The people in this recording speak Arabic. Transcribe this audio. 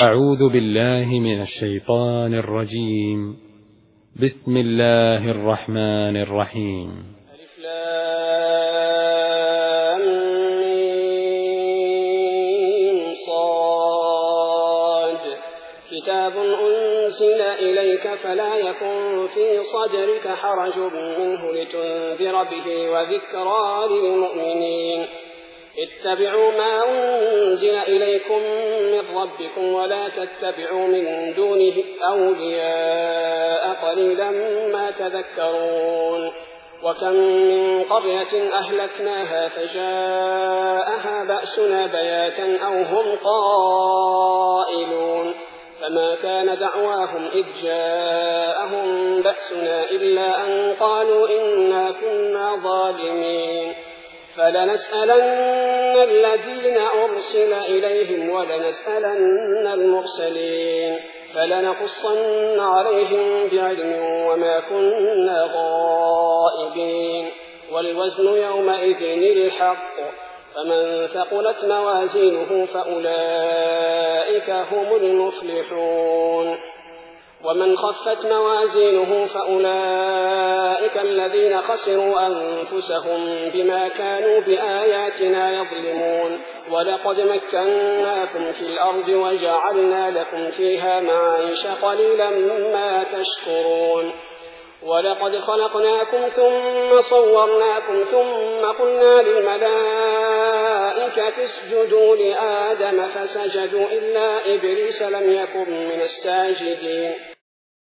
أعوذ بالله من الشيطان الرجيم. بسم الله الرحمن الرحيم. ألف لام ميم صاد. كتاب أنزل إليك فلا يكن في صدرك حرج منه لتنذر به وذكرى للمؤمنين. اتبعوا ما أنزل إليكم من ربكم ولا تتبعوا من دونه أولياء قليلا ما تذكرون. وكم من قرية أهلكناها فجاءها بأسنا بياتا أو هم قائلون فما كان دعواهم إذ جاءهم بأسنا إلا أن قالوا إنا كنا ظالمين. فلنسألن الذين أرسل إليهم ولنسألن المرسلين فلنقصن عليهم بعلم وما كنا غائبين. والوزن يومئذ الحق فمن ثقلت موازينه فأولئك هم المفلحون ومن خفت موازينه فأولئك الذين خسروا أنفسهم بما كانوا بآياتنا يظلمون. ولقد مكناكم في الأرض وجعلنا لكم فيها معايش قليلا ما تشكرون. ولقد خلقناكم ثم صورناكم ثم قلنا للملائكة اسجدوا لآدم فسجدوا إلا إبليس لم يكن من الساجدين